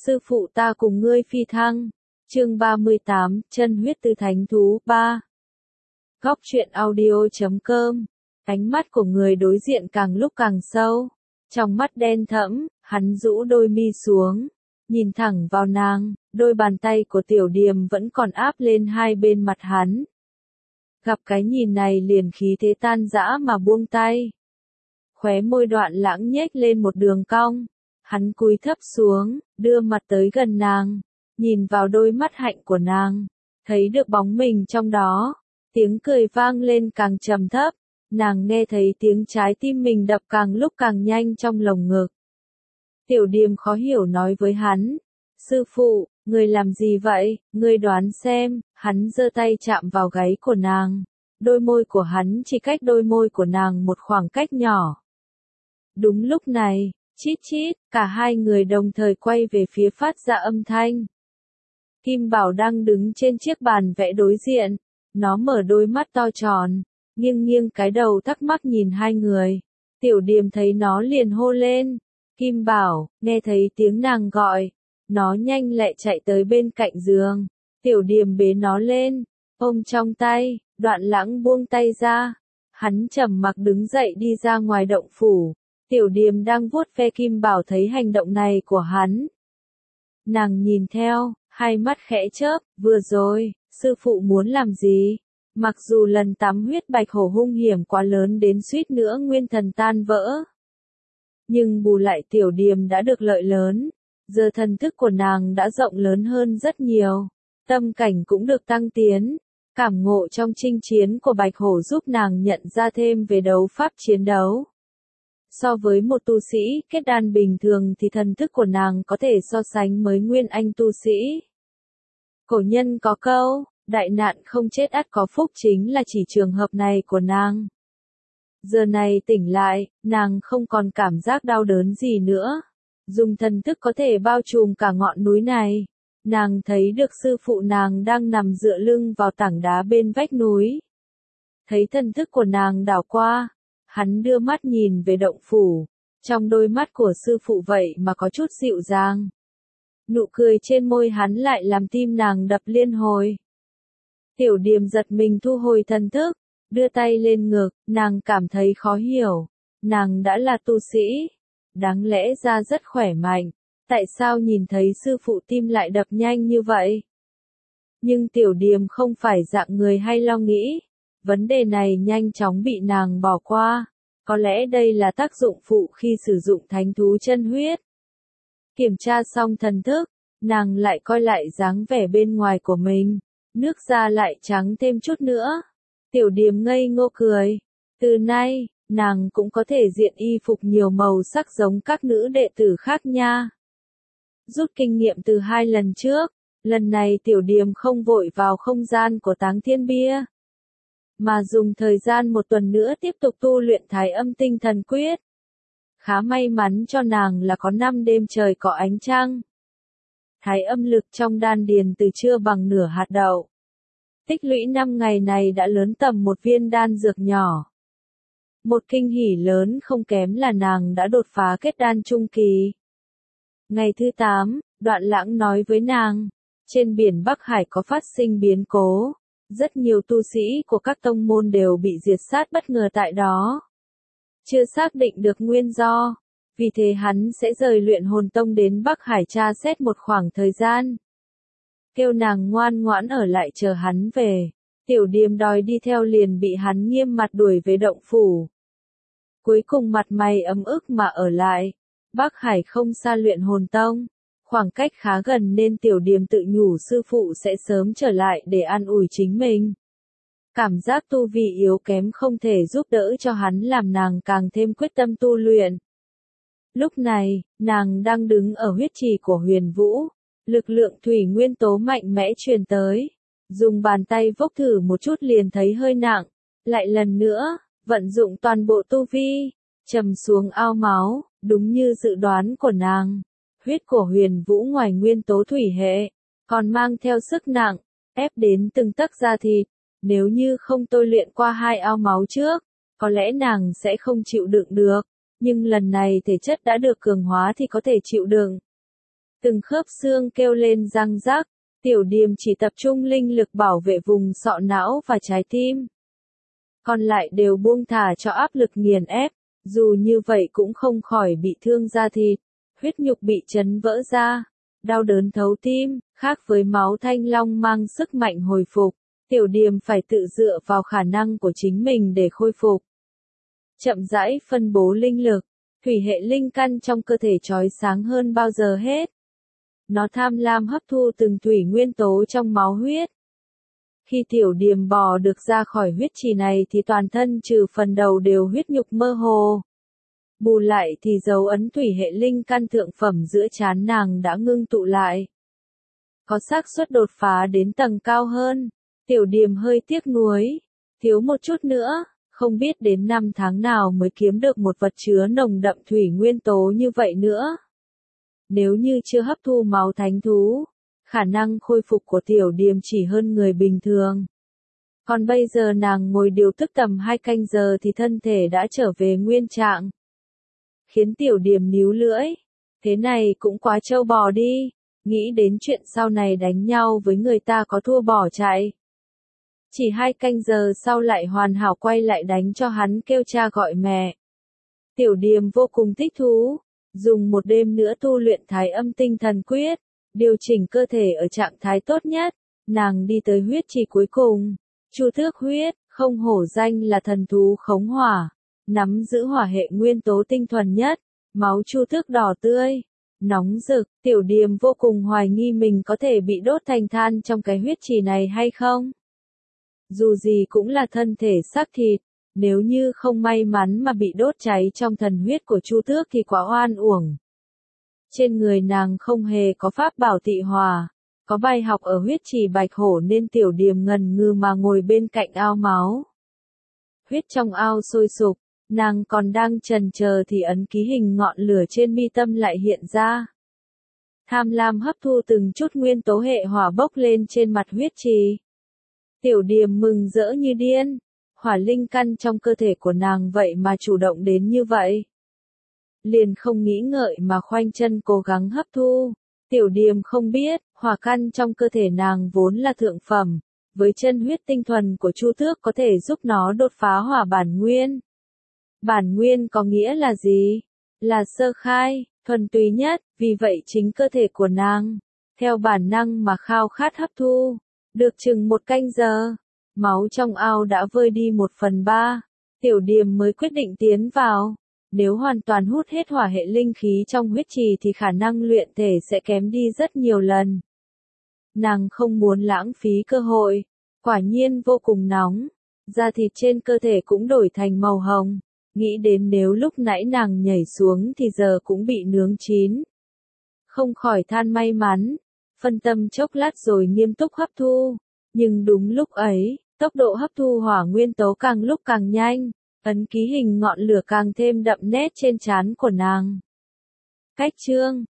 Sư phụ ta cùng ngươi phi thăng. Chương 38, chân huyết tư thánh thú 3. Góc truyện audio.com. Ánh mắt của người đối diện càng lúc càng sâu. Trong mắt đen thẫm, hắn rũ đôi mi xuống, nhìn thẳng vào nàng, đôi bàn tay của Tiểu Điềm vẫn còn áp lên hai bên mặt hắn. Gặp cái nhìn này liền khí thế tan rã mà buông tay. Khóe môi Đoạn Lãng nhếch lên một đường cong. Hắn cúi thấp xuống, đưa mặt tới gần nàng, nhìn vào đôi mắt hạnh của nàng, thấy được bóng mình trong đó, tiếng cười vang lên càng trầm thấp, nàng nghe thấy tiếng trái tim mình đập càng lúc càng nhanh trong lồng ngực. Tiểu Điềm khó hiểu nói với hắn, sư phụ, người làm gì vậy, người đoán xem, hắn giơ tay chạm vào gáy của nàng, đôi môi của hắn chỉ cách đôi môi của nàng một khoảng cách nhỏ. Đúng lúc này, chít chít, cả hai người đồng thời quay về phía phát ra âm thanh. Kim Bảo đang đứng trên chiếc bàn vẽ đối diện, nó mở đôi mắt to tròn, nghiêng nghiêng cái đầu thắc mắc nhìn hai người. Tiểu Điềm thấy nó liền hô lên, Kim Bảo, nghe thấy tiếng nàng gọi, nó nhanh lẹ chạy tới bên cạnh giường. Tiểu Điềm bế nó lên, ôm trong tay, Đoạn Lãng buông tay ra, hắn trầm mặc đứng dậy đi ra ngoài động phủ. Tiểu Điềm đang vuốt ve Kim Bảo thấy hành động này của hắn. Nàng nhìn theo, hai mắt khẽ chớp, vừa rồi, sư phụ muốn làm gì? Mặc dù lần tắm huyết bạch hổ hung hiểm quá lớn đến suýt nữa nguyên thần tan vỡ. Nhưng bù lại Tiểu Điềm đã được lợi lớn, giờ thần thức của nàng đã rộng lớn hơn rất nhiều, tâm cảnh cũng được tăng tiến, cảm ngộ trong chinh chiến của bạch hổ giúp nàng nhận ra thêm về đấu pháp chiến đấu. So với một tu sĩ kết đan bình thường thì thần thức của nàng có thể so sánh với nguyên anh tu sĩ. Cổ nhân có câu, đại nạn không chết ắt có phúc, chính là chỉ trường hợp này của nàng. Giờ này tỉnh lại, nàng không còn cảm giác đau đớn gì nữa. Dùng thần thức có thể bao trùm cả ngọn núi này. Nàng thấy được sư phụ nàng đang nằm dựa lưng vào tảng đá bên vách núi. Thấy thần thức của nàng đảo qua. Hắn đưa mắt nhìn về động phủ, trong đôi mắt của sư phụ vậy mà có chút dịu dàng. Nụ cười trên môi hắn lại làm tim nàng đập liên hồi. Tiểu Điềm giật mình thu hồi thần thức, đưa tay lên ngực, nàng cảm thấy khó hiểu. Nàng đã là tu sĩ, đáng lẽ ra rất khỏe mạnh, tại sao nhìn thấy sư phụ tim lại đập nhanh như vậy? Nhưng Tiểu Điềm không phải dạng người hay lo nghĩ. Vấn đề này nhanh chóng bị nàng bỏ qua. Có lẽ đây là tác dụng phụ khi sử dụng thánh thú chân huyết. Kiểm tra xong thần thức, nàng lại coi lại dáng vẻ bên ngoài của mình. Nước da lại trắng thêm chút nữa. Tiểu Điềm ngây ngô cười. Từ nay, nàng cũng có thể diện y phục nhiều màu sắc giống các nữ đệ tử khác nha. Rút kinh nghiệm từ 2 lần trước, lần này Tiểu Điềm không vội vào không gian của Táng Thiên Bia, mà dùng thời gian 1 tuần nữa tiếp tục tu luyện Thái Âm Tinh Thần Quyết. Khá may mắn cho nàng là có 5 đêm trời có ánh trăng. Thái âm lực trong đan điền từ chưa bằng nửa hạt đậu. Tích lũy 5 ngày này đã lớn tầm một viên đan dược nhỏ. Một kinh hỉ lớn không kém là nàng đã đột phá kết đan trung kỳ. Ngày thứ 8, Đoạn Lãng nói với nàng, trên biển Bắc Hải có phát sinh biến cố. Rất nhiều tu sĩ của các tông môn đều bị diệt sát bất ngờ tại đó. Chưa xác định được nguyên do, vì thế hắn sẽ rời Luyện Hồn Tông đến Bắc Hải tra xét một khoảng thời gian. Kêu nàng ngoan ngoãn ở lại chờ hắn về. Tiểu Điềm đòi đi theo liền bị hắn nghiêm mặt đuổi về động phủ. Cuối cùng mặt mày ấm ức mà ở lại. Bắc Hải không xa Luyện Hồn Tông. Khoảng cách khá gần nên Tiểu Điềm tự nhủ sư phụ sẽ sớm trở lại để an ủi chính mình. Cảm giác tu vi yếu kém không thể giúp đỡ cho hắn làm nàng càng thêm quyết tâm tu luyện. Lúc này, nàng đang đứng ở huyết trì của Huyền Vũ. Lực lượng thủy nguyên tố mạnh mẽ truyền tới. Dùng bàn tay vốc thử một chút liền thấy hơi nặng. Lại lần nữa, vận dụng toàn bộ tu vi. Trầm xuống ao máu, đúng như dự đoán của nàng. Huyết của Huyền Vũ ngoài nguyên tố thủy hệ, còn mang theo sức nặng, ép đến từng tấc da thịt. Nếu như không tôi luyện qua 2 ao máu trước, có lẽ nàng sẽ không chịu đựng được. Nhưng lần này thể chất đã được cường hóa thì có thể chịu đựng. từng khớp xương kêu lên răng rắc, Tiểu Điềm chỉ tập trung linh lực bảo vệ vùng sọ não và trái tim. Còn lại đều buông thả cho áp lực nghiền ép, dù như vậy cũng không khỏi bị thương da thịt, huyết nhục bị chấn vỡ ra, đau đớn thấu tim, khác với máu thanh long mang sức mạnh hồi phục, Tiểu Điềm phải tự dựa vào khả năng của chính mình để khôi phục. Chậm rãi phân bố linh lực, thủy hệ linh căn trong cơ thể chói sáng hơn bao giờ hết. Nó tham lam hấp thu từng thủy nguyên tố trong máu huyết. Khi Tiểu Điềm bò được ra khỏi huyết trì này thì toàn thân trừ phần đầu đều huyết nhục mơ hồ. Bù lại thì dấu ấn thủy hệ linh căn thượng phẩm giữa trán nàng đã ngưng tụ lại. Có xác suất đột phá đến tầng cao hơn. Tiểu Điềm hơi tiếc nuối, thiếu một chút nữa, không biết đến năm tháng nào mới kiếm được một vật chứa nồng đậm thủy nguyên tố như vậy nữa. Nếu như chưa hấp thu máu thánh thú, khả năng khôi phục của Tiểu Điềm chỉ hơn người bình thường. Còn bây giờ nàng ngồi điều tức tầm 2 canh giờ thì thân thể đã trở về nguyên trạng. Khiến Tiểu Điềm níu lưỡi, thế này cũng quá trâu bò đi, nghĩ đến chuyện sau này đánh nhau với người ta có thua bỏ chạy. Chỉ 2 canh giờ sau lại hoàn hảo quay lại đánh cho hắn kêu cha gọi mẹ. Tiểu Điềm vô cùng thích thú, dùng một đêm nữa tu luyện Thái Âm Tinh Thần Quyết, điều chỉnh cơ thể ở trạng thái tốt nhất, nàng đi tới huyết trì cuối cùng. Chu Tước huyết, không hổ danh là thần thú khống hỏa, nắm giữ hỏa hệ nguyên tố tinh thuần nhất, máu Chu Tước đỏ tươi, nóng rực, Tiểu Điềm vô cùng hoài nghi mình có thể bị đốt thành than trong cái huyết trì này hay không. Dù gì cũng là thân thể xác thịt, nếu như không may mắn mà bị đốt cháy trong thần huyết của Chu Tước thì quá oan uổng. Trên người nàng không hề có pháp bảo tị hỏa, có bài học ở huyết trì Bạch Hổ nên Tiểu Điềm ngần ngừ mà ngồi bên cạnh ao máu. Huyết trong ao sôi sục, nàng còn đang chần chờ thì ấn ký hình ngọn lửa trên mi tâm lại hiện ra. Tham lam hấp thu từng chút nguyên tố hệ hỏa bốc lên trên mặt huyết trì. Tiểu Điềm mừng rỡ như điên, hỏa linh căn trong cơ thể của nàng vậy mà chủ động đến như vậy. Liền không nghĩ ngợi mà khoanh chân cố gắng hấp thu. Tiểu Điềm không biết, hỏa căn trong cơ thể nàng vốn là thượng phẩm, với chân huyết tinh thuần của Chu Tước có thể giúp nó đột phá hỏa bản nguyên. Bản nguyên có nghĩa là gì? Là sơ khai, thuần túy nhất, vì vậy chính cơ thể của nàng, theo bản năng mà khao khát hấp thu. Được chừng 1 canh giờ, máu trong ao đã vơi đi 1/3, Tiểu Điềm mới quyết định tiến vào. Nếu hoàn toàn hút hết hỏa hệ linh khí trong huyết trì thì khả năng luyện thể sẽ kém đi rất nhiều lần. Nàng không muốn lãng phí cơ hội, quả nhiên vô cùng nóng, da thịt trên cơ thể cũng đổi thành màu hồng, nghĩ đến nếu lúc nãy nàng nhảy xuống thì giờ cũng bị nướng chín. Không khỏi than may mắn, phân tâm chốc lát rồi nghiêm túc hấp thu, nhưng đúng lúc ấy, tốc độ hấp thu hỏa nguyên tố càng lúc càng nhanh. Ấn ký hình ngọn lửa càng thêm đậm nét trên trán của nàng. Cách chương